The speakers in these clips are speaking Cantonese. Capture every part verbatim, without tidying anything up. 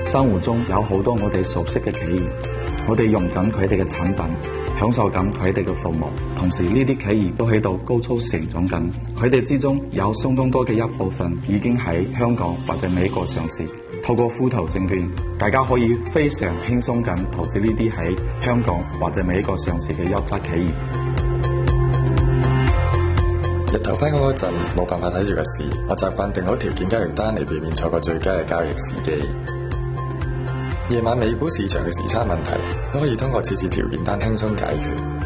生活中有好多我哋熟悉嘅企業，我哋用緊佢哋嘅產品，享受緊佢哋嘅服務，同時呢啲企業都喺度高速成長緊，佢哋之中有相當多嘅一部分已經喺香港或者美國上市。透過富途證券，大家可以非常輕鬆咁投資呢啲喺香港或者美國上市嘅優質企業。 日頭返工嗰陣冇辦法睇住個市，我習慣定好條件交易單嚟避免錯過最佳嘅交易時機。夜晚美股市場嘅時差問題都可以通過設置條件單輕鬆解決。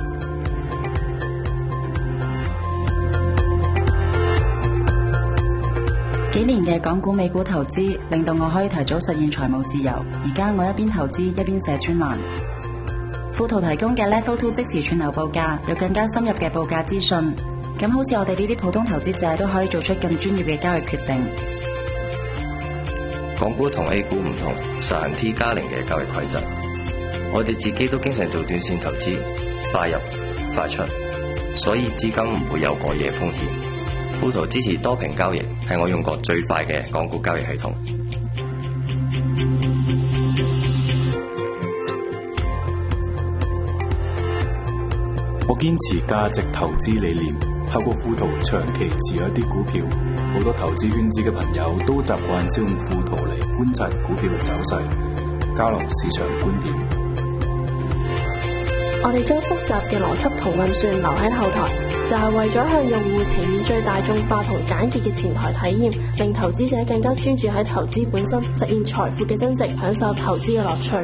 幾年嘅港股美股投資令到我可以提早實現財務自由。而家我一邊投資一邊寫專欄。富途提供嘅 Level Two 即時串流報價，有更加深入嘅報價資訊。咁好似我哋呢啲普通投資者都可以做出更專業嘅交易決定。 港股同 A 股唔同，實行 T 加零嘅交易規則。我哋自己都經常做短線投資，快入快出，所以資金唔會有過夜風險。富途支持多屏交易，係我用過最快嘅港股交易系統。 我堅持價值投資理念，透過富途長期持有一啲股票。好多投資圈子嘅朋友都習慣使用富途嚟觀察股票嘅走勢，交流市場觀點。 我哋將複雜嘅邏輯同運算留喺後台，就係為咗向用戶呈現最大眾化同簡潔嘅前台體驗，令投資者更加專注喺投資本身，實現財富嘅增值，享受投資嘅樂趣。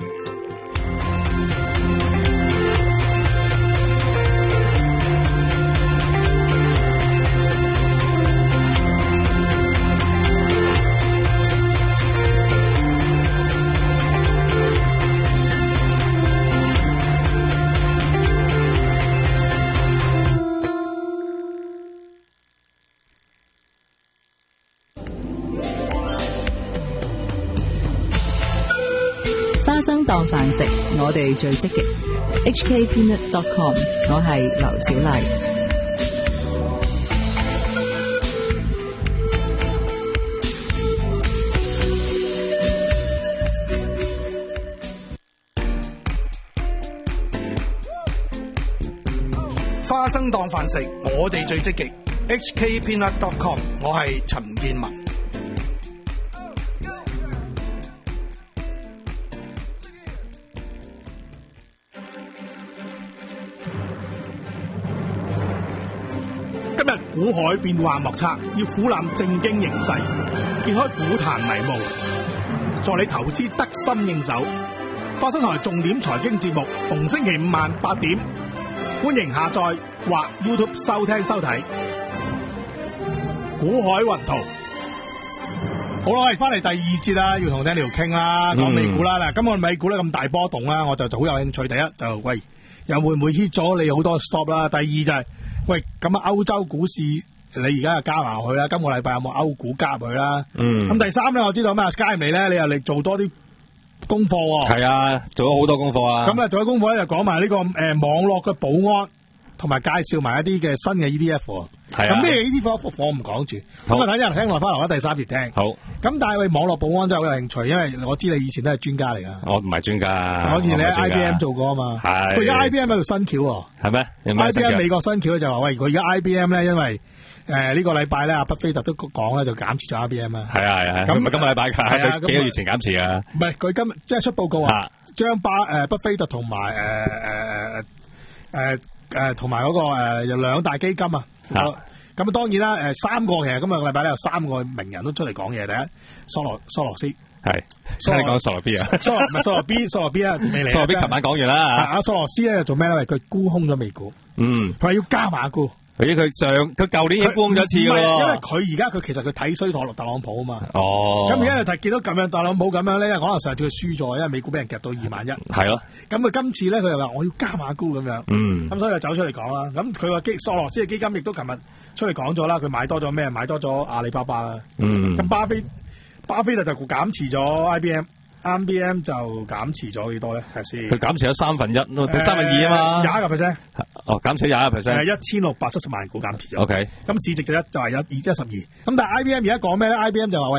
花生當飯食，我哋最積極。H K Peanuts dot com， 我係劉小麗。 花生當飯食，我哋最積極。H K Peanuts dot com， 我係陳建文。今日股海變幻莫測，要俯瞰正經形勢，揭開股壇迷霧，助你投資得心應手。花生台重點財經節目，逢星期五晚八點，歡迎下載或 YouTube 收聽收睇。股海雲圖，好啦，我哋翻嚟第二節啦，要同 Daniel 傾啦，講美股啦。嗱、嗯，今日美股咧咁大波動啦，我就好有興趣。第一就喂，又會唔會 hit 咗你好多 stop 啦？第二就係、是。喂，咁啊，歐洲股市你而家又加埋去啦，今個禮拜有冇歐股加入去啦？嗯。咁第三咧，我知道咩 Sky 嚟咧，你又嚟做多啲功課喎。係啊，做咗好多功課啊。咁啊，做咗功課咧就講埋呢個誒、呃、網絡嘅保安，同埋介紹埋一啲嘅新嘅 E T F。係啊。咁咩 E T F 我唔講住，咁啊等人聽落翻嚟，我第三節聽。好。咁但係喂，網絡保安真係好有興趣，因為我知你以前都係專家嚟噶。我唔係專家。好似你喺 I B M 做過啊嘛。係。佢而家 I B M 喺度新橋喎。係咩 ？I B M 美國新橋就話喂，佢而家 I B M 咧，因為誒、呃這個、呢個禮拜咧，阿巴菲特都講咧，就減持咗 I B M 啊。係啊係啊。咁唔係今個禮拜㗎，佢幾個月前減持啊。唔係佢今即係出報告啊，將巴誒巴菲特同埋誒誒誒誒同埋嗰個誒有兩大基金啊。咁啊，當然啦，誒三個其實今日個禮拜咧有三個名人都出嚟講嘢。第一，索羅索羅斯係，所以你講索羅 B 啊？索羅唔係索羅 B， 索羅 B 啊，未嚟。索羅 B 琴晚講完啦。阿索羅斯咧做咩咧？佢沽空咗美股。嗯。佢話要加碼沽。咦？佢上佢舊年已經沽空咗一次㗎喎。因為佢而家佢其實佢睇衰特特朗普啊嘛。哦。咁而家就睇見到咁樣特朗普咁樣咧，可能上次佢輸咗，因為美股俾人夾到二萬一。係咯。咁佢今次咧，佢又話我要加碼沽咁樣。嗯。咁所以就走出嚟講啦。咁佢話基索羅斯嘅基金亦都琴日出嚟講咗啦，佢買多咗咩？買多咗阿里巴巴啦。嗯。咁巴菲巴菲特就減持咗 I B M。I B M 就減持咗幾多咧？係先。佢減持咗三分一，呃、三分二啊嘛。廿一個 percent。哦，減持廿一個 percent。係一千六百七十萬股減持咗。O K。咁市值就一就係一二一十二。咁但係 I B M 而家講咩咧？I B M 就話喂，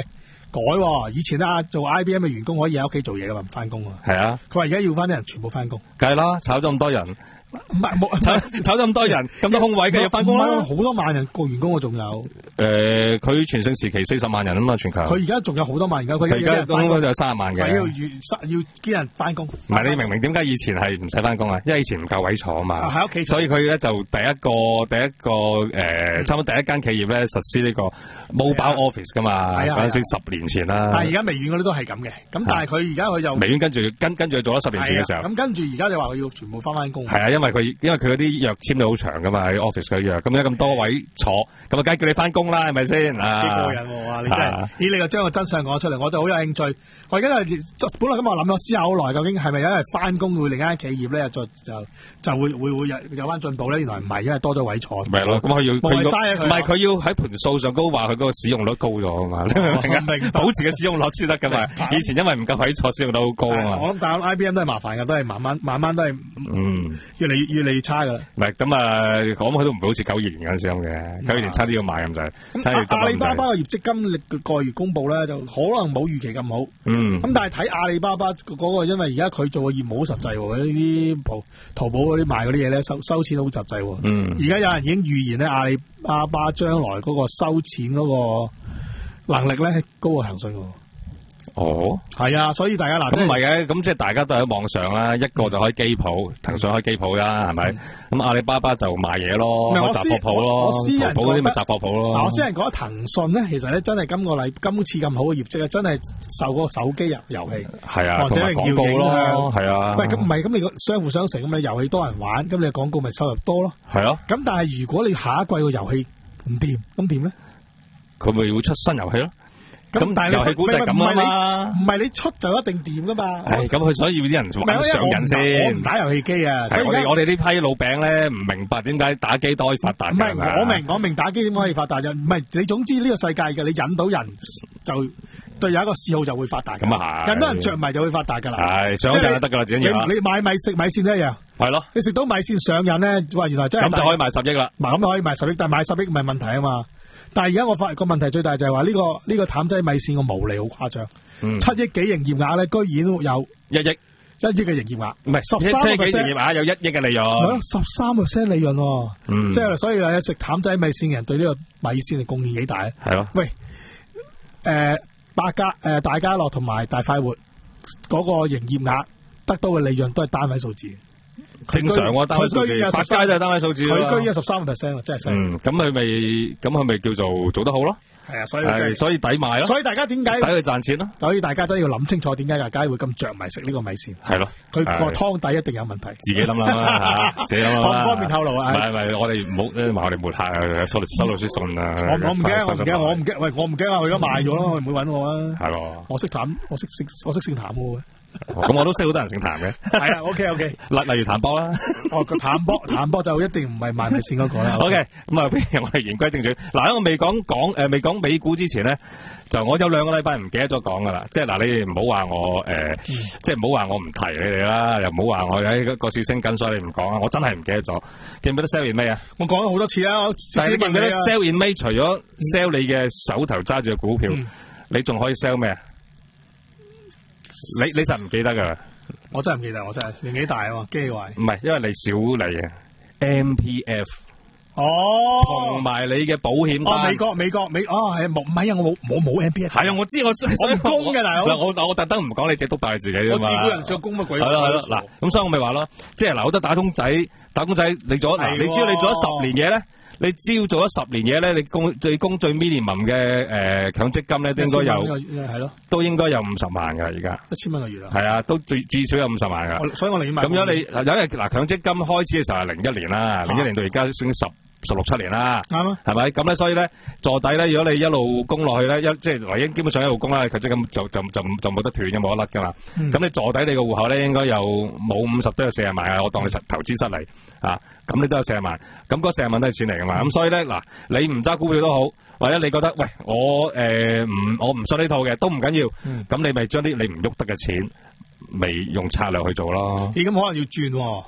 改喎，以前啊做 I B M 嘅員工可以喺屋企做嘢噶嘛，唔翻工啊。 係啊， 佢話而家要翻啲人全部翻工。 梗係啦，炒咗咁多人， 唔係冇炒炒咗咁多人，咁多空位嘅要翻工啦。 好多萬人個員工，我仲有。 誒，佢全盛時期四十萬人啊嘛，全球。 佢而家仲有好多萬，而家佢而家應該就有三十萬嘅。 要要啲人翻工。 唔係你明唔明點解以前係唔使翻工啊？因為以前唔夠位坐啊嘛。 喺屋企。 所以佢咧就第一個第一個誒，差唔多第一間企業咧實施呢個 mobile office 噶嘛。嗰陣時十年前啦。 但係而家微軟嗰啲都係咁嘅，咁但係佢而家佢就微軟跟住跟跟住做咗十年前嘅時候。 咁跟住而家就話佢要全部翻翻工。 係啊，因為佢因為佢嗰啲約簽到好長噶嘛，喺 office 嘅約，咁而家咁多位坐，咁啊梗係叫你翻工啦，係咪先？幾過癮喎！你真係，咦？你就將個真相講出嚟，我就好有興趣。我而家係本來咁我諗咗思考好耐，究竟係咪因為翻工會另一間企業咧，就就就會會會有有翻進步咧？原來唔係，因為多咗位坐。 咪咯，咁佢要佢唔係佢要喺盤數上高話佢嗰個使用率高咗啊嘛？你明唔明啊？保持嘅使用率先得噶嘛？以前因為唔夠位坐，使用率好高啊嘛。 我諗但係 I B M 都係麻煩嘅，都係慢慢慢慢都係嗯越嚟越嚟越差噶啦。 唔係咁啊，講佢都唔會好似九二年嗰陣時咁嘅，九二年差啲要買咁就係。 咁阿里巴巴嘅業績今歷個月公布咧，就可能冇預期咁好。 嗯。 咁但係睇阿里巴巴嗰個，因為而家佢做嘅業務好實際喎，呢啲淘淘寶嗰啲賣嗰啲嘢咧，收收錢好實際喎。 嗯。 而家有人已經預言咧，阿里巴巴將來嗰個收錢嗰個能力咧，高過騰訊喎。 哦， 係啊，所以大家嗱， 咁唔係嘅，咁即係大家都喺網上啦，一個就開機鋪，騰訊開機鋪啦，係咪？咁阿里巴巴就賣嘢咯，開雜貨鋪咯， 我私人淘寶嗰啲咪雜貨鋪咯。 嗱，我私人覺得騰訊咧，其實咧真係今個禮今次咁好嘅業績咧，真係受嗰個手機遊遊戲係啊， 或者係廣告咯，係啊。 喂，咁唔係咁，你個相輔相成咁，你遊戲多人玩，咁你廣告咪收入多咯。 係咯。 咁但係如果你下一季個遊戲唔掂，咁點咧？ 佢咪會出新遊戲咯。咁但係遊戲股就係咁啊嘛， 唔係你出就一定掂噶嘛。 係咁，佢所以要啲人玩上癮先。 我唔打遊戲機啊，所以我哋我哋呢批老餅咧唔明白點解打機都可以發達。 唔係我明我明打機點可以發達啫，唔係你總之呢個世界嘅，你引到人就對有一個嗜好就會發達。咁啊係，引到人着迷就會發達噶啦。係上癮就得噶啦，自己要。你買米食米線都一樣。係咯，你食到米線上癮咧，哇！原來真係咁就可以賣十億啦。 嗱，咁可以賣十億，但係買十億唔係問題啊嘛。但係而家我發現個問題最大就係話呢個呢、呢個淡仔米線個毛利好誇張， 嗯、 七億幾營業額咧，居然有一億一億嘅營業額， 唔係十三個 percent 營業額有一億嘅利潤， 十三個 percent 利潤喎， 嗯、 即係所以咧食淡仔米線嘅人對呢個米線嘅貢獻幾大啊？ 係咯， 喂，誒、呃，百家誒、呃、大家樂同埋大快活嗰個營業額得到嘅利潤都係單位數字。 正常喎，單位數字，百佳都係單位數字， 佢居然有十三個 percent，真係犀利。 嗯，咁佢咪咁佢咪叫做做得好咯？ 係啊，所以係， 所以抵買咯。 所以大家點解抵佢賺錢咯？ 所以大家真係要諗清楚，點解大家會咁着迷食呢個米線？ 係咯， 佢個湯底一定有問題。 自己諗啦，自己諗啦。 唔方便透露啊？ 唔係唔係，我哋唔好咧，話我哋抹黑啊，收收到啲信啊。 我我唔驚，我唔驚，我唔驚。喂，我唔驚啊！佢而家賣咗咯，佢唔會揾我啊。 係咯，我識譚，我識識，我識姓譚嘅。 咁我都識好多人姓譚嘅。 係啊 ，OK OK。例例如譚波啦。 哦，個譚波，譚波就一定唔係賣米線嗰個啦。 OK，咁啊，不如我哋言歸正傳。嗱，喺我未講講誒，未講美股之前咧，就我有兩個禮拜唔記得咗講噶啦。即係嗱，你哋唔好話我誒，即係唔好話我唔提你哋啦，又唔好話我喺個市升緊，所以你唔講啊。我真係唔記得咗。記唔記得 sell in May 啊？ 我講咗好多次啦。 但係你記唔記得 sell in May 除咗 sell 你嘅手頭揸住嘅股票，你仲可以 sell 咩啊？你你實唔記得噶？ 我真係唔記得，我真係年紀大啊嘛，機會唔係，因為你少嚟啊 M P F 哦， 同埋你嘅保險單。 哦，美國美國美哦係冇唔係啊，我冇我冇 M P F。 係啊，我知我我唔供嘅大佬。 我我我特登唔講，你只督大自己啊嘛。 我自雇人士供乜鬼？ 係咯係咯，嗱咁所以我咪話咯，即係嗱好多打工仔打工仔，你做嗱，你只要你做咗十年嘢咧。你只要做咗十年嘢咧，你供最供最 minimum 嘅誒強積金咧，都應該有係咯，都應該有五十萬噶而家一千蚊個月啊， 係啊，都最至少有五十萬噶。 所以我寧願買。咁樣你有日嗱強積金開始嘅時候係零一年啦，零一年到而家算十十六七年啦，啱啊，係咪？咁咧，所以咧坐底咧，如果你一路供落去咧，一即係唯一基本上一路供啦，強積金就就就就冇得斷嘅，冇得甩噶嘛。咁、嗯、你坐底你個戶口咧，應該有冇五十都有四十萬啊！我當你投資失利啊，咁你都有四十萬，咁嗰四十萬都係錢嚟噶嘛。咁、嗯、所以咧嗱，你唔揸股票都好，或者你覺得喂我誒唔、呃、我唔信呢套嘅都唔緊要，咁、嗯、你咪將啲你唔喐得嘅錢，咪用策略去做咯。 咦？咁可能要轉喎。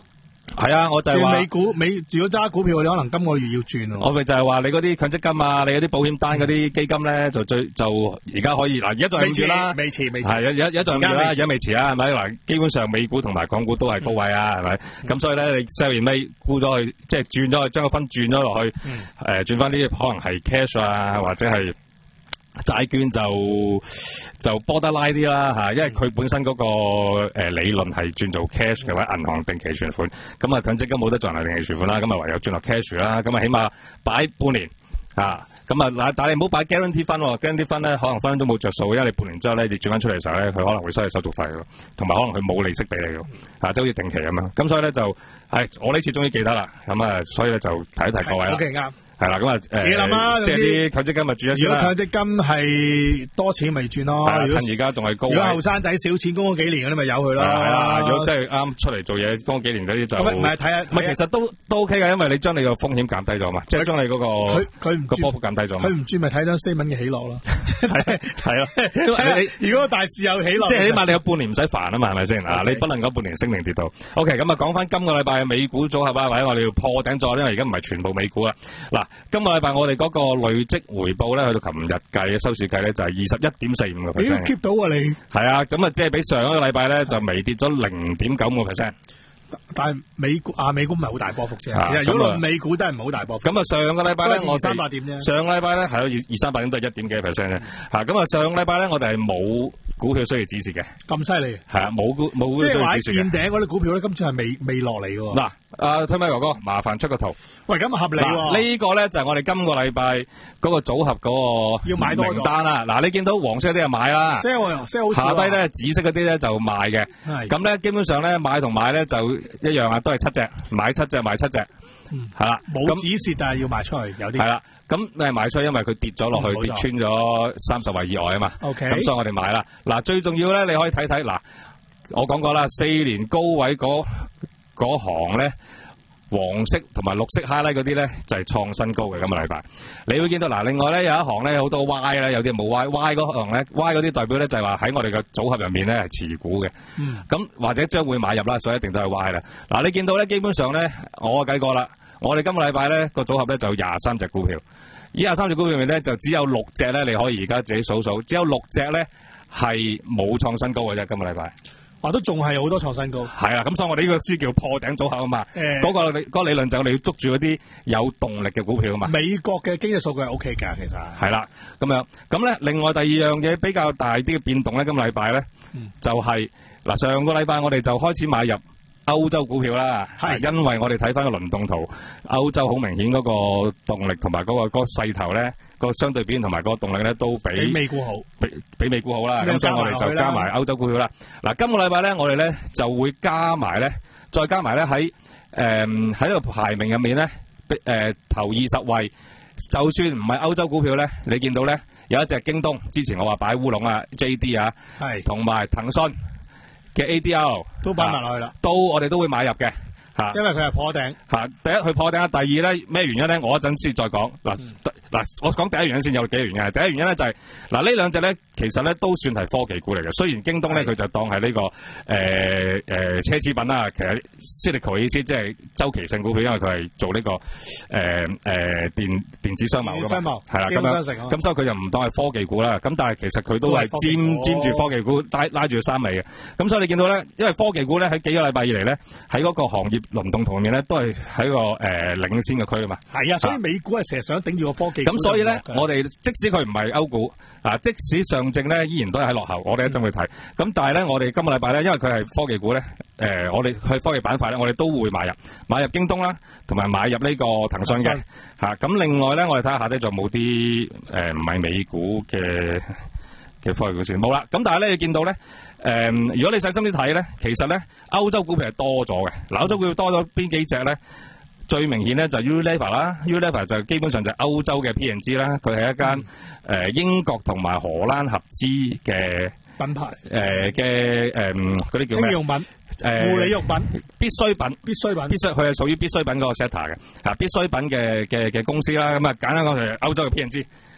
係啊，我就係話轉美股美，如果揸股票，你可能今個月要轉喎。 我咪就係話你嗰啲強積金啊，你嗰啲保險單嗰啲基金咧，就最就而家可以嗱，而家仲係五月啦， 未遲未遲， 係而家而家仲係五月啦，而家未遲啊，係咪嗱？基本上美股同埋港股都係高位啊，係咪？咁所以咧，你 sell 完尾沽咗去，即係轉咗去，將個分轉咗落去，誒轉翻啲可能係 cash 啊，或者係。債券就就波得拉啲啦嚇，因為佢本身嗰個誒理論係轉做 cash 嘅話，銀行定期存款，咁啊強積金冇得做銀行定期存款啦，咁啊唯有轉落 cash 啦，咁啊起碼擺半年啊，咁啊嗱，但係你唔好擺 guarantee 分喎 ，guarantee 分咧可能分分都冇着數，因為你半年之後咧你轉翻出嚟嘅時候咧，佢可能會收你手續費喎，同埋可能佢冇利息俾你嘅，啊，即係好似定期咁樣，咁所以咧就係我呢次終於記得啦，咁啊所以咧就提一提各位啦。 O K 啱。 係啦，咁啊， 自己諗啦， 即係啲強積金咪轉一轉啦。 如果強積金係多錢咪轉咯， 趁而家仲係高位。 如果後生仔少錢供咗幾年嗰啲咪由佢啦。 係啦，如果真係啱出嚟做嘢供咗幾年嗰啲就唔係睇下， 唔係其實都都 OK 嘅，因為你將你個風險減低咗嘛，即係將你嗰個佢佢唔個波幅減低咗。 佢唔轉咪睇張 statement 嘅起落咯。 係係咯， 你如果大市有起落， 即係起碼你有半年唔使煩啊嘛，係咪先啊？你不能夠半年升定跌到。OK，咁啊講翻今個禮拜嘅美股組合啊，或者我哋要破頂咗，因為而家唔係全部美股啦。嗱，今個禮拜我哋嗰個累積回報咧，去到琴日計嘅收市計咧，就係二十一點四五個 percent。 你 keep 到啊你？ 係啊，咁啊，即係比上一個禮拜咧就微跌咗零點九五個 percent。 但係美股啊，美股唔係好大波幅啫。 啊、 其實如果論美股都係唔係好大波幅。 咁啊，上個禮拜咧，我二三百點啫。 上個禮拜咧係有二三百點都係一點幾 percent 啫。嚇，咁啊，上個禮拜咧我哋係冇股票需要指示嘅。咁犀利？係啊，冇股冇股票需要指示嘅。即係話見頂嗰啲股票咧，今次係未未落嚟喎。嗱。啊，推米哥哥，麻煩出個圖。喂，咁合理喎。呢、呢個咧就係我哋今個禮拜嗰個組合嗰個要買多名單啦。嗱，你見到黃色嗰啲就買啦 ，sell sell 好少。 下低咧紫色嗰啲咧就賣嘅。係。咁咧基本上咧買同賣咧就一樣啊，都係七隻，買七隻賣七隻。嗯。係啦。冇止蝕就係要賣出去，有啲。係啦。咁誒賣出去，因為佢跌咗落去，跌穿咗三十位以外啊嘛。O K。咁所以我哋買啦。嗱，最重要咧，你可以睇睇嗱，我講過啦，四年高位嗰。嗰行咧黃色同埋綠色 highlight 嗰啲咧就係、是、創新高嘅今個禮拜，你會見到嗱，另外咧有一行咧好多 Y 咧，有啲冇 Y，Y 嗰行咧 Y 嗰啲代表咧就係話喺我哋嘅組合入面咧係持股嘅，咁、嗯、或者將會買入啦，所以一定都係 Y 啦。嗱，你見到咧基本上咧我計過啦，我哋今個禮拜咧個組合咧就有廿三隻股票，以廿三隻股票入面咧就只有六隻咧你可以而家自己數數，只有六隻咧係冇創新高嘅啫，今個禮拜。話都仲係好多創新高，係啊，咁所以我哋呢個書叫破頂組合啊嘛。誒、欸，嗰、那個嗰、那個理論就我哋要捉住嗰啲有動力嘅股票啊嘛。美國嘅經濟數據係 O K 㗎，其實係啦，咁樣咁咧，另外第二樣嘢比較大啲嘅變動咧，今個禮拜咧、嗯、就係、是、嗱，上個禮拜我哋就開始買入歐洲股票啦，係因為我哋睇翻個輪動圖，歐洲好明顯嗰個動力同埋嗰個嗰、那個勢頭咧，個相對表現同埋個動力咧都比，比美股好，比比美股好啦。咁所以我哋就加埋歐洲股票啦。嗱，今個禮拜咧，我哋咧就會加埋咧，再加埋咧喺誒喺個排名入面咧，誒、呃、頭二十位，就算唔係歐洲股票咧，你見到咧有一隻京東，之前我話擺烏龍啊 J D 啊，係同埋騰訊嘅 A D R 都擺埋落去啦，都我哋都會買入嘅。吓，因為佢係破頂。吓，第一佢破頂，第二咧咩原因咧？我一陣先再講。嗱、嗯，嗱，我講第一原因先，有幾個原因。第一原因咧就係、是、嗱，呢兩隻咧其實咧都算係科技股嚟嘅。雖然京東咧佢就當係呢、這個誒誒、呃呃、奢侈品啦，其實 cyclical 嘅意思即係周期性股票，因為佢係做呢、這個誒誒、呃呃、電電子商貿噶嘛，係啦咁樣。咁所以佢就唔當係科技股啦。咁但係其實佢都係沾沾住科技股拉拉住三尾嘅。咁所以你見到咧，因為科技股咧喺幾個禮拜以嚟咧喺嗰個行業輪動圖面咧都係喺個誒、呃、領先嘅區啊嘛，係啊，所以美股係成日想頂住個科技股。咁所以咧，我哋即使佢唔係歐股啊，即使上證咧依然都係喺落後，我哋一陣會睇。咁但係咧，我哋今個禮拜咧，因為佢係科技股咧，誒、呃，我哋去科技板塊咧，我哋都會買入，買入京東啦，同埋買入呢個騰訊嘅嚇。咁、啊、另外咧，我哋睇下下低仲冇啲誒唔係美股嘅嘅科技股先冇啦。咁但係咧，你見到咧。誒、嗯，如果你細心啲睇咧，其實咧歐洲股票係多咗嘅。嗱，歐洲股票多咗邊幾隻咧？最明顯咧就 Unilever 啦 ，Unilever 就基本上就係歐洲嘅 P and G 啦。佢係一間誒、嗯呃、英國同埋荷蘭合資嘅品牌，誒嘅誒嗰啲叫咩？清用品、誒、呃、護理用品、必需品、必需品、必需，佢係屬於必需品嗰個 sector 嘅，嚇必需品嘅嘅嘅公司啦。咁啊簡單講就係歐洲嘅 P and G。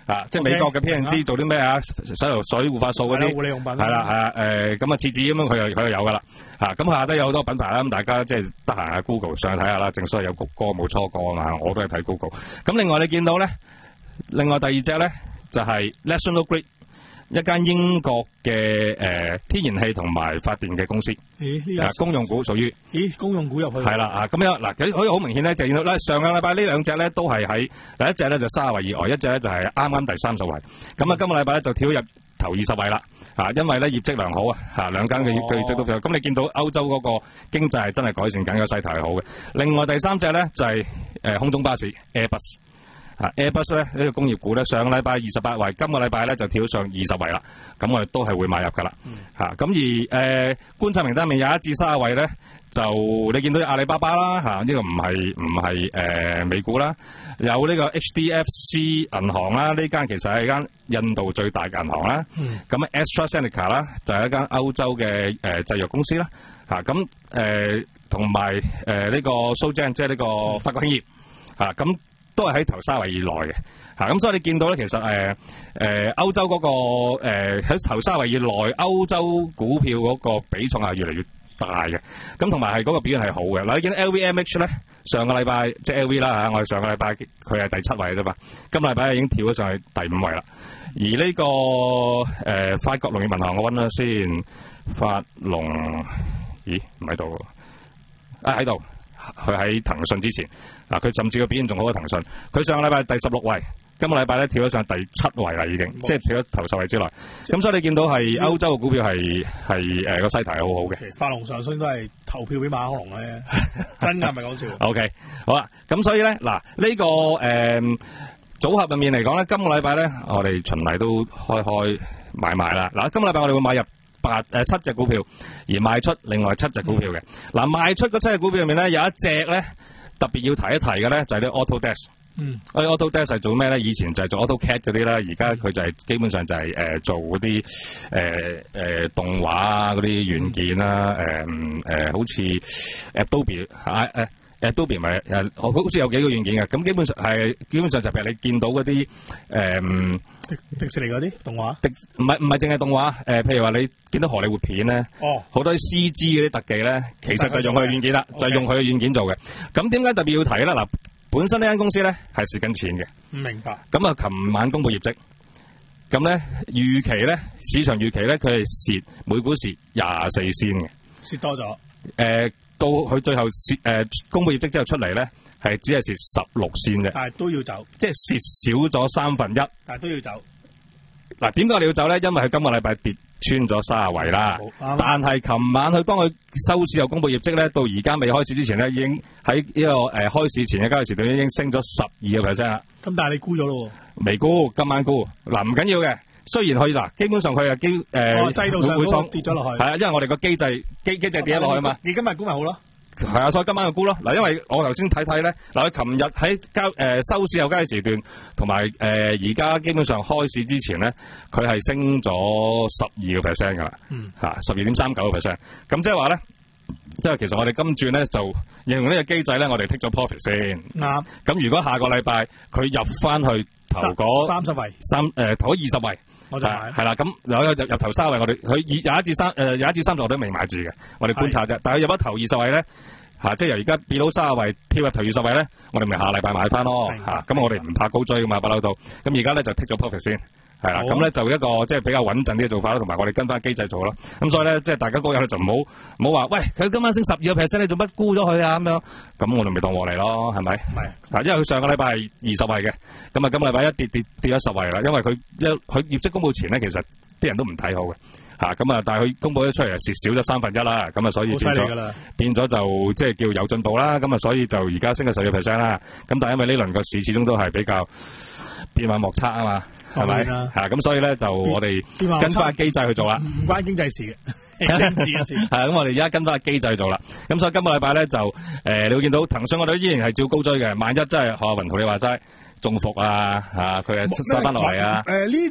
啊，即係美國嘅 P and G 做啲咩啊？洗頭水、護髮素嗰啲， 護理用品係啦係啊誒，咁啊廁紙咁樣佢又佢又有噶啦嚇，咁下低有好多品牌啦，咁大家即係得閒喺 Google 上去睇下啦，正所謂有谷歌冇初歌啊嘛，我都係睇 Google。咁另外你見到咧，另外第二隻咧就係 National Grid。一間英國嘅誒、呃、天然氣同埋發電嘅公司， 咦？呢、啊、 公用股屬於， 咦？公用股入去係啦啊！咁樣嗱，佢可以好明顯咧，就見到咧上個禮拜呢兩隻咧都係喺第一隻咧就三十位以外，一隻咧就係啱啱第三十位。咁啊，今個禮拜咧就跳入頭二十位啦，啊，因為咧業績良好啊，嚇兩間嘅業績都都咁，你見到歐洲嗰個經濟係真係改善緊，個勢頭係好嘅。另外第三隻咧就係、是、誒、呃、空中巴士 Airbus。啊 Airbus 咧呢、這個工業股咧上個禮拜二十八位，今個禮拜咧就跳上二十位啦。咁我哋都係會買入噶啦。嚇、嗯、咁、啊、而誒、呃、觀察名單入面有一至三十位咧，就你見到阿里巴巴啦嚇，呢、啊這個唔係唔係誒美股啦，有呢個 H D F C 銀行啦，呢間其實係間印度最大嘅銀行啦。咁、嗯、AstraZeneca 啦就係、是、一間歐洲嘅誒、呃、製藥公司啦。嚇咁誒同埋誒呢個蘇珍即係呢個法國興業嚇咁。啊都係喺頭三位以內嘅，嚇、啊、咁所以你見到咧，其實誒誒、呃、歐洲嗰、那個喺、呃、頭三位以內，歐洲股票嗰個比重係越嚟越大嘅，咁同埋係嗰個表現係好嘅。嗱，你見到 L V M H 咧，上個禮拜即係 L V 啦嚇，我哋上個禮拜佢係第七位嘅啫嘛，今個禮拜已經跳咗上去第五位啦。而呢、這個誒、呃、法國農業銀行我揾下先，法農，咦唔喺度，啊喺度。佢喺騰訊之前，嗱佢甚至個表現仲好過騰訊。佢上個禮拜第十六位，今個禮拜咧跳咗上第七位啦，已經，即係跳咗頭十位之內。咁所以你見到係歐洲嘅股票係係誒個勢頭係好好嘅。 法龍上升都係投票俾馬克龍咧，真㗎唔係講笑。 O K， 好啦，咁所以咧嗱呢、這個誒、呃、組合入面嚟講咧，今個禮拜咧我哋循例都開開買賣啦。嗱，今個禮拜我哋會買入。八誒七隻股票，而賣出另外七隻股票嘅。嗱、嗯，賣出嗰七隻股票入面咧，有一隻咧特別要提一提嘅咧，就係、是、啲 Autodesk。嗯，嗰啲 Autodesk 係做咩咧？以前就係做 AutoCAD 嗰啲啦，而家佢就係、是、基本上就係、是、誒、呃、做嗰啲誒誒動畫啊嗰啲軟件啦，誒、呃、誒、呃、好似 Adobe 啊誒。Adobe 咪誒，好似有幾個軟件嘅，咁基本上係基本上就譬如你見到嗰啲誒迪士尼嗰啲動畫， 迪唔係唔係淨係動畫，誒、呃、譬如話你見到荷里活片咧，哦，好多啲 C G 嗰啲特技咧，其實就用佢嘅軟件啦，就係用佢嘅軟件做嘅。咁點解特別要提咧？嗱，本身呢間公司咧係蝕緊錢嘅，唔明白。咁啊，琴晚公布業績，咁咧預期咧市場預期咧佢係蝕每股蝕廿四仙嘅， 蝕多咗，誒、 呃。到佢最後蝕誒公布業績之後出嚟咧，係只係蝕十六仙嘅， 但係都要走， 即係蝕少咗三分一， 但係都要走。 嗱，點解我哋要走咧？因為佢今個禮拜跌穿咗三十位啦。但係琴晚佢當佢收市又公布業績咧，到而家未開市之前咧，已經喺呢個誒開市前嘅交易時段已經升咗十二個 percent 啦。咁但係你沽咗咯？未沽，今晚沽。嗱，唔緊要嘅。雖然佢嗱，基本上佢係基誒、呃哦、制度上會跌咗落去，係啊，因為我哋個機制機機制跌咗落去啊嘛。你今日估咪好咯？係啊，所以今晚就估咯。嗱，因為我頭先睇睇咧，嗱，佢琴日喺交誒收市後交易時段，同埋誒而家基本上開市之前咧，佢係升咗十二個 percent 噶啦，嗯，吓十二點三九個 percent。咁即係話咧，即係其實我哋今轉咧就應用呢個機制咧，我哋 take 咗 profit 先。啱、嗯。咁如果下個禮拜佢入翻去頭嗰三十位，三誒頭二十位。我就係啦，咁有入入頭三位，我哋佢有一至三誒有一至三十我都未買住嘅，我哋觀察啫。但係入咗頭二十位咧，嚇、啊、即係由而家變到三十位跳入頭二十位咧，我哋咪下禮拜買翻咯嚇。咁、啊、我哋唔怕高追噶嘛，不嬲到。咁而家咧就 take 咗 profit 先，係啦。咁咧就一個即係比較穩陣啲嘅做法咯，同埋我哋跟翻機制做咯。咁所以咧，即係大家高友就唔好唔好話，喂佢今晚升十二個 percent，你做乜沽咗佢啊？咁樣咁我哋咪當獲利咯，係咪？係。嗱，因為佢上個禮拜係二十位嘅，咁啊今個禮拜一跌跌跌咗十位啦，因為佢一佢業績公佈前咧，其實啲人都唔睇好嘅，嚇咁啊，但係佢公佈咗出嚟啊，蝕少咗三分一啦，咁啊所以變咗變咗就即係叫有進步啦，咁啊所以就而家升咗十二個 percent 啦，咁但係因為呢輪個市始終都係比較變幻莫測啊嘛，係咪？嚇咁所以咧就我哋跟翻機制去做啦， 唔關經濟事嘅。政治嘅事係咁，我哋而家跟翻個機制去做啦。咁所以今個禮拜咧就誒、呃，你會見到騰訊我哋依然係照高追嘅。萬一真係學阿雲圖你話齋中伏啊嚇，佢係收翻落嚟啊。誒呢隻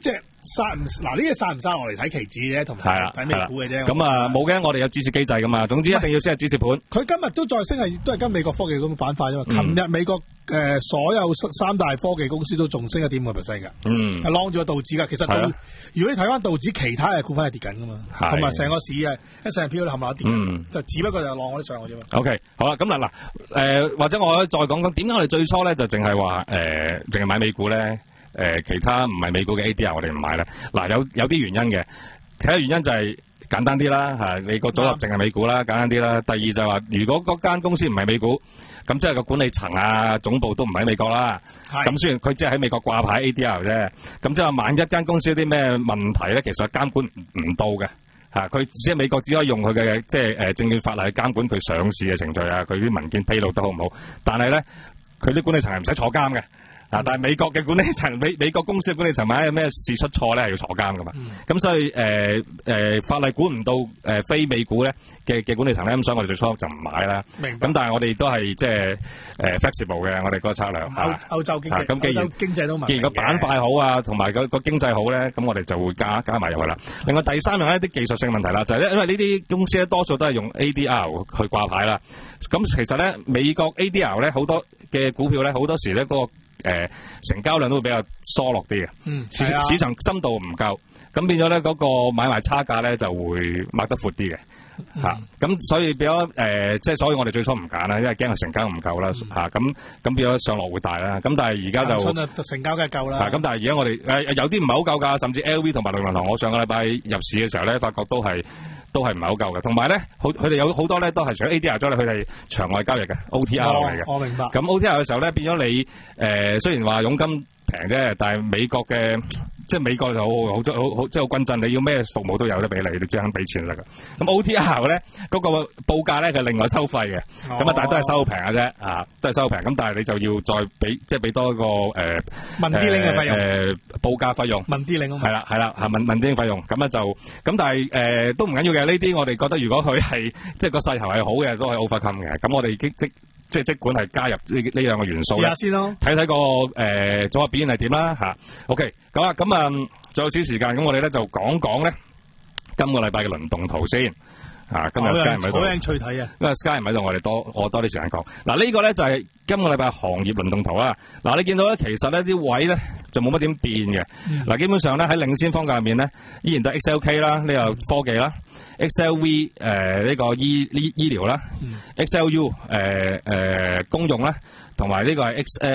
殺唔嗱呢啲殺唔殺落嚟睇期指嘅，同埋睇美股嘅啫。 咁啊冇嘅，我哋有指示機制噶嘛。總之一定要先係指示盤。佢今日都再升係都係跟美國科技咁板塊啫嘛。琴日美國誒所有三大科技公司都仲升一點五個 percent 㗎。嗯，係晾住個道指㗎。其實道如果你睇翻道指，其他嘅股份係跌緊㗎嘛。同埋成個市啊，一成票冚唪唥跌緊。就只不過就晾嗰啲上去啫嘛。 OK，好啦，咁嗱嗱誒，或者我可以再講講點解我哋最初咧就淨係話誒，淨係買美股咧。誒、呃，其他唔係美股嘅 A D R 我哋唔買啦。嗱，有有啲原因嘅，其他原因就係簡單啲啦嚇，你個組合淨係美股啦，簡單啲啦。第二就係話，如果嗰間公司唔係美股，咁即係個管理層啊、總部都唔喺美國啦。咁雖然佢只係喺美國掛牌 A D R 啫，咁即係話萬一間公司有啲咩問題咧，其實監管唔到嘅嚇，佢只係美國只可以用佢嘅即係誒證券法例去監管佢上市嘅程序啊，佢啲文件披露得好唔好？但係咧，佢啲管理層係唔使坐監嘅。啊！但係美國嘅管理層，美美國公司嘅管理層，萬一有咩事出錯咧，係要坐監噶嘛。咁、嗯、所以誒誒、呃呃、法例管唔到誒、呃、非美股咧嘅嘅管理層咧，咁所以我哋最初就唔買啦。明白。咁但係我哋都係即係誒 flexible 嘅，我哋嗰個策略。歐歐洲經濟，咁既然經濟都既然個板塊好啊，同埋個個經濟好咧，咁我哋就會加加埋入去啦。另外第三樣咧，啲技術性問題啦，就係、是、咧，因為呢啲公司咧多數都係用 A D R 去掛牌啦。咁其實咧，美國 A D R 咧好多嘅股票咧，好多時咧嗰、那個誒、呃，成交量都會比較疏落啲嘅，嗯，市市場深度唔夠，咁變咗咧嗰個買賣差價咧就會擘得闊啲嘅，吓、嗯，咁、啊、所以變咗誒，即、呃、係所以我哋最初唔揀啦，因為驚佢成交唔夠啦，吓、嗯，咁咁變咗上落會大啦，咁但係而家就成交梗係夠啦，咁但係而家我哋誒、呃、有啲唔係好夠噶，甚至 L V 同埋六銀行，我上個禮拜入市嘅時候咧，發覺都係。都係唔係好夠嘅，同埋咧，好佢哋有好多咧都係除咗 A D R 之外，佢哋場外交易嘅 O T R 嚟嘅、哦。我明白。咁 O T R 嘅時候咧，變咗你誒、呃，雖然話佣金平啫，但係美國嘅即係美國就好好好好即係好均真，你要咩服務都有得俾你，你只肯俾錢得㗎。咁 O T R 咧嗰、那個報價咧佢另外收費嘅，咁、哦、啊但係都係收平嘅啫，啊都係收平。咁但係你就要再俾即係俾多一個誒、呃、問啲領嘅費用，誒、呃、報價費用。問啲領係啦係啦嚇問問啲領費用，咁啊就咁但係誒、呃、都唔緊要嘅。呢啲我哋覺得如果佢係即係個勢頭係好嘅，都係 overcome 嘅。咁我哋即即即係即管係加入呢呢兩個元素咧，試下先咯，睇睇個誒組合表現係點啦嚇。OK，咁啊咁啊，仲有少時間，咁我哋咧就講講咧今個禮拜嘅輪動圖先。啊，今日 Sky 唔喺度，好興趣睇啊！因為 Sky 唔喺度，我哋多我多啲時間講。嗱、啊，呢、這個咧就係今個禮拜行業輪動圖啦。嗱、啊，你見到咧，其實呢啲位咧就冇乜點變嘅。嗱、嗯啊，基本上咧喺領先方向入面咧，依然都係 X L K 啦，呢個科技啦、嗯、，X L V 誒、呃、呢、這個醫醫醫療啦、嗯、，X L U 誒、呃、誒、呃、公用啦，同埋呢個係 X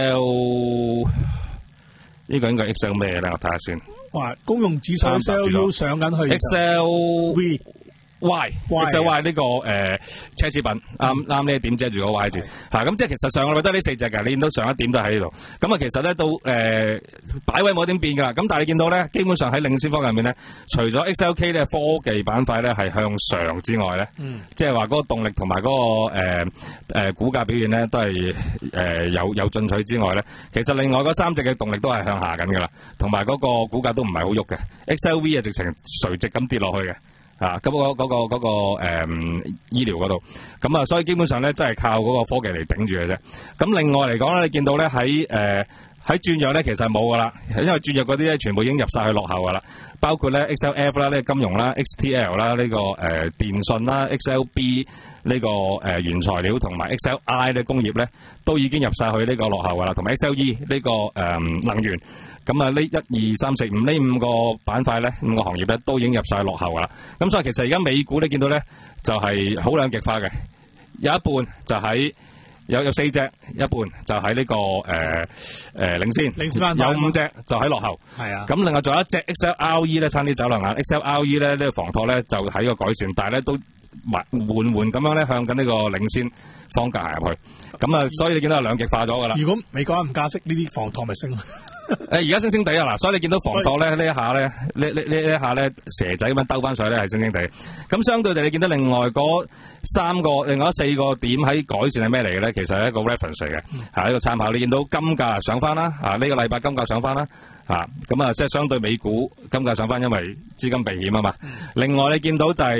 L 呢個應該 X L 咩咧？我睇下先。哇，公用指數 X L U 上緊去 X L V。Y， X L Y 呢個誒奢侈品，啱啱呢一點遮住個 Y 字，嚇咁即係其實上個禮拜得呢四隻嘅，你見到上一點都喺呢度，咁啊其實咧到誒擺位冇點變㗎啦，咁但係你見到咧，基本上喺領先方入面咧，除咗 X L K 咧科技板塊咧係向上之外咧，嗯，即係話嗰個動力同埋嗰個誒誒股價表現咧都係誒有有進取之外咧，其實另外嗰三隻嘅動力都係向下緊㗎啦，同埋嗰個股價都唔係好喐嘅 ，X L V 啊直情垂直咁跌落去嘅。啊，咁、那、嗰個嗰、那個嗰、那個誒、嗯、醫療嗰度，咁啊，所以基本上咧，真係靠嗰個科技嚟頂住嘅啫。咁另外嚟講咧，你見到咧喺誒喺轉弱咧，其實係冇噶啦，因為轉弱嗰啲咧，全部已經入晒去落後噶啦。包括咧 X L F 啦，呢個金融啦 ，X T L 啦，呢、這個誒、呃、電信啦 ，X L B 呢、這個誒、呃、原材料同埋 X L I 咧工業咧，都已經入晒去呢個落後噶啦，同埋 X L E 呢、這個誒、呃、能源。咁啊，呢一二三四五呢五個板塊咧，五個行業咧都已經入晒落後噶啦。咁所以其實而家美股你見到咧，就係好兩極化嘅，有一半就喺有有四隻，一半就喺呢、這個誒誒、呃、領先，領先有五隻就喺落後。係啊。咁另外仲有一隻 X L R E 咧，差啲走兩眼。X L R E 咧呢、這個防託咧就喺個改善，但係咧都緩緩咁樣咧向緊呢個領先方向行入去。咁啊，所以你見到係兩極化咗噶啦。如果美國唔加息，呢啲防託咪升咯。誒，而家升升地啊，嗱，所以你見到防託咧呢一下咧，呢呢呢一下咧蛇仔咁樣兜翻上去咧係升升地。咁相對地，你見到另外嗰三個、另外四個點喺改善係咩嚟嘅咧？其實係一個 reference 嚟嘅，係一個參考。你見到金價上翻啦，啊呢個禮拜金價上翻啦，啊咁啊即係相對美股金價上翻，因為資金避險啊嘛。另外你見到就係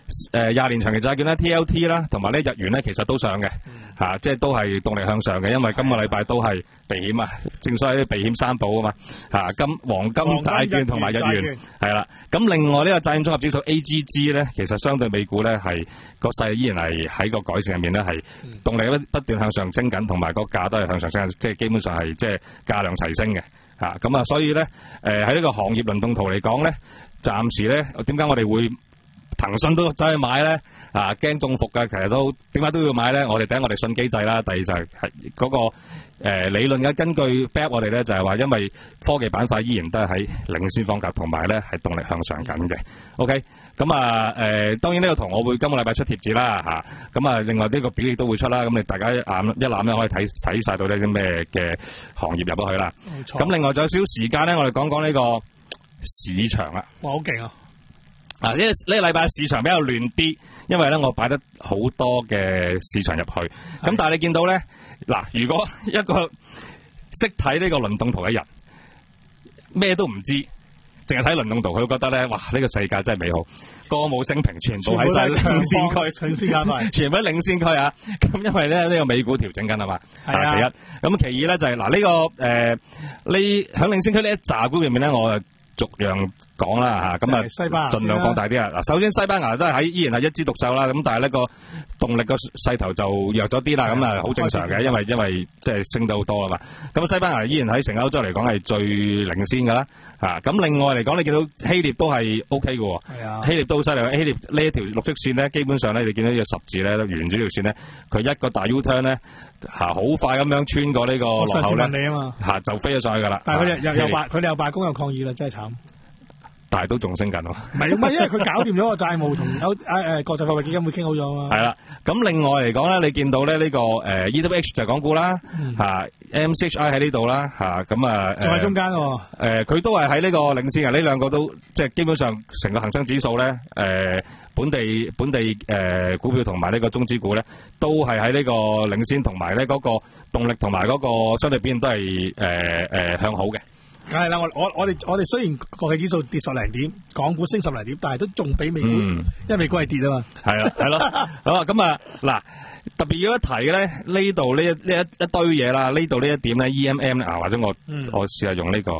誒廿年長期債券咧 T L T 啦，同埋呢日元咧，其實都上嘅嚇、嗯啊，即係都係動力向上嘅，因為今個禮拜都係避險啊，正所謂避險三寶啊嘛嚇，金黃金債券同埋日元係啦。咁另外呢個債券綜合指數 A G G 咧，其實相對美股咧係個勢依然係喺個改善入面咧係動力咧不斷向上升緊，同埋個價都係向上升，即係基本上係即係價量齊升嘅嚇。咁啊，所以咧誒喺呢個行業輪動圖嚟講咧，暫時咧點解我哋會騰訊都走去買咧？啊，驚中伏嘅，其實都點解都要買咧？我哋第一，我哋信機制啦；第二就係係嗰個誒、呃、理論嘅根據 back 我哋咧，就係、是、話因為科技板塊依然都係喺領先方格，同埋咧係動力向上緊嘅。OK，咁啊誒、呃，當然呢個圖我會今個禮拜出貼紙啦嚇。咁啊，另外呢個表亦都會出啦。咁你大家一眼一覽咧可以睇睇曬到呢啲咩嘅行業入咗去啦。冇錯。咁另外仲有少少時間咧，我哋講講呢個市場啦。哇，好勁啊！啊！呢呢個禮拜市場比較亂啲，因為咧我擺得好多嘅市場入去，咁但係你見到咧，嗱，如果一個識睇呢個輪動圖嘅人，咩都唔知，淨係睇輪動圖，佢會覺得咧，哇！呢個世界真係美好，歌舞升平，全部喺晒領先區，領先區，全部喺領先區啊！咁因為咧呢個美股調整緊啊嘛，係啊，第一，咁其二咧就係嗱呢個誒呢響領先區呢一紮股入面咧，我就逐樣講啦嚇，咁啊盡量放大啲啊！嗱，首先西班牙都係喺依然係一枝獨秀啦，咁但係呢個動力個勢頭就弱咗啲啦，咁啊好正常嘅，因為因為即係升得好多啊嘛。咁西班牙依然喺成個歐洲嚟講係最領先㗎啦嚇。咁另外嚟講，你見到希臘都係 O K 嘅喎，係啊，希臘都好犀利。希臘呢一條綠色線咧，基本上咧你見到呢個十字咧沿住呢條線咧，佢一個大 U turn 咧嚇，好快咁樣穿過呢個落口咧嚇，就飛咗上去㗎啦。但係佢哋又又罷，佢哋又罷工又抗議啦，真係慘。但係都仲升緊喎，唔係唔係，因為佢搞掂咗個債務同歐誒誒國際貨幣基金會傾好咗啊嘛。係啦，咁另外嚟講咧，你見到咧呢個誒 E W H 就係港股啦，嚇 M C H I 喺呢度啦，嚇咁啊，仲喺中間喎。誒，佢都係喺呢個領先嘅，呢兩個都即係基本上成個恆生指數咧，誒本地本地誒股票同埋呢個中資股咧，都係喺呢個領先，同埋咧嗰個動力同埋嗰個相對表現都係誒誒向好嘅。梗係啦，我我我哋我哋雖然國際指數跌十零點，港股升十零點，但係都仲比美股，嗯、因為美股係跌啊嘛。係啦，係咯。好啊，咁啊嗱，特別要一提嘅咧，呢度呢一呢一一堆嘢啦，呢度呢一點咧 E M M 啊，或者我、嗯、我試下用呢、呢個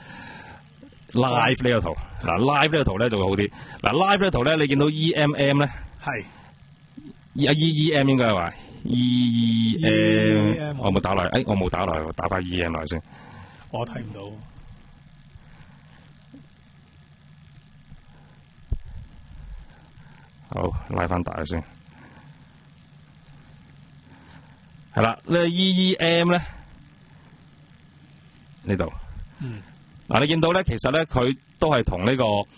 live 呢個圖，嗱、啊、live 呢個圖咧就會好啲。嗱 live 呢個圖咧，你見到 E M M 咧係啊 E E M 應該係話 E E M， 我冇打落嚟，誒我冇打落嚟，我打翻 E M 落嚟先。我睇唔到。好，拉翻大先。係啦，呢 E E M 咧呢度。嗯。嗱，你見到咧，其實咧佢都係同呢個誒，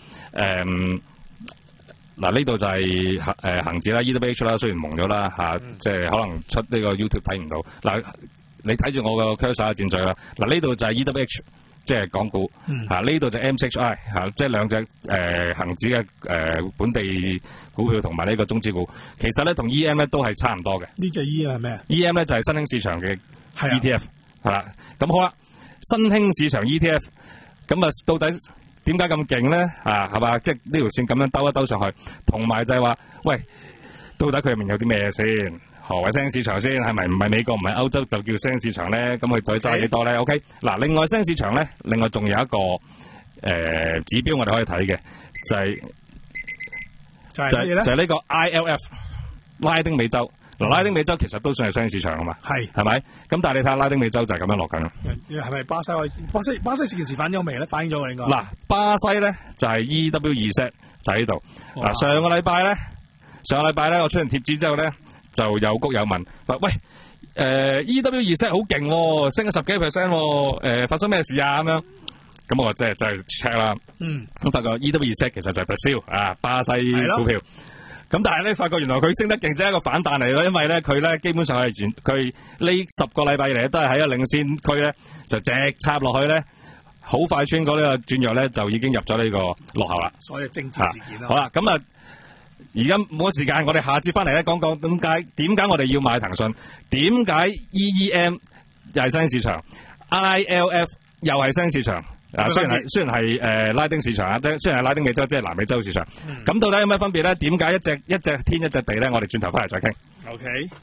嗱呢度就係誒恆指啦 ，E W H 啦，雖然蒙咗啦嚇，即係可能出呢個 YouTube 睇唔到。嗱，你睇住我個 cursor 嘅箭嘴啦。嗱，呢度就係 E W H。即係港股，嚇呢度就 M C H I 嚇，即係兩隻誒恆指嘅誒、呃、本地股票同埋呢個中資股，其實咧同 E M 咧都係差唔多嘅。呢隻 E 係咩 ？E M 咧就係新興市場嘅 E T F，係啦。咁好啦，新興市場 E T F，咁啊到底點解咁勁咧？啊係嘛，即係呢條線咁樣兜一兜上去，同埋就係話，喂，到底佢入面有啲咩先？何謂新興市場先？係咪唔係美國唔係歐洲就叫新興市場咧？咁佢再揸幾多咧 ？OK， 嗱，另外新興市場咧，另外仲有一個誒、呃、指標我哋可以睇嘅，就係、是、就係、是、就係、是、呢個 I L F 拉丁美洲。嗱、嗯，拉丁美洲其實都算係新興市場啊嘛，係係咪？咁但係你睇下拉丁美洲就係咁樣落緊啦。係咪巴西？巴西巴西件事反映咗未咧？反映咗嘅應該。嗱，巴西咧就係、是、E W 二 set 就喺呢度。嗱，上個禮拜咧，上個禮拜咧我出完貼紙之後咧。就有谷有問，話喂，誒、呃、E W 二 set 好勁喎，升咗十幾 percent 喎，誒發生咩事啊咁樣？咁我即係真係 check 啦，嗯，咁發覺 E W 二 set 其實就係 Brazil 啊，巴西股票，咁但係咧發覺原來佢升得勁，即係一個反彈嚟咯，因為咧佢咧基本上係全佢呢十個禮拜以嚟都係喺一個領先區咧，就直插落去咧，好快穿過呢個轉弱咧，就已經入咗呢個落後啦。所以政治事件啦、啊。好啦，咁啊。而家冇時間，我哋下次翻嚟咧講講點解點解我哋要買騰訊？點解 E E M 又係新興市場 ，I L F 又係新興市場？ 啊，雖然係雖然係誒、呃、拉丁市場啊，雖然係拉丁美洲，即係南美洲市場。咁、嗯、到底有咩分別咧？點解一隻一隻天一隻地咧？我哋轉頭翻嚟再傾。 OK。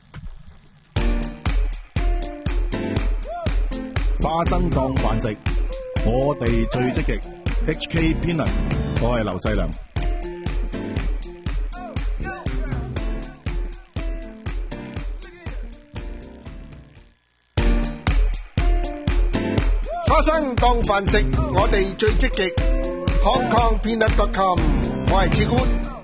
花生當飯食，我哋最積極。H K Peanut， 我係劉細良。 花生當飯食，我哋最積極。Hong Kong Peanut dot com， 我係志官。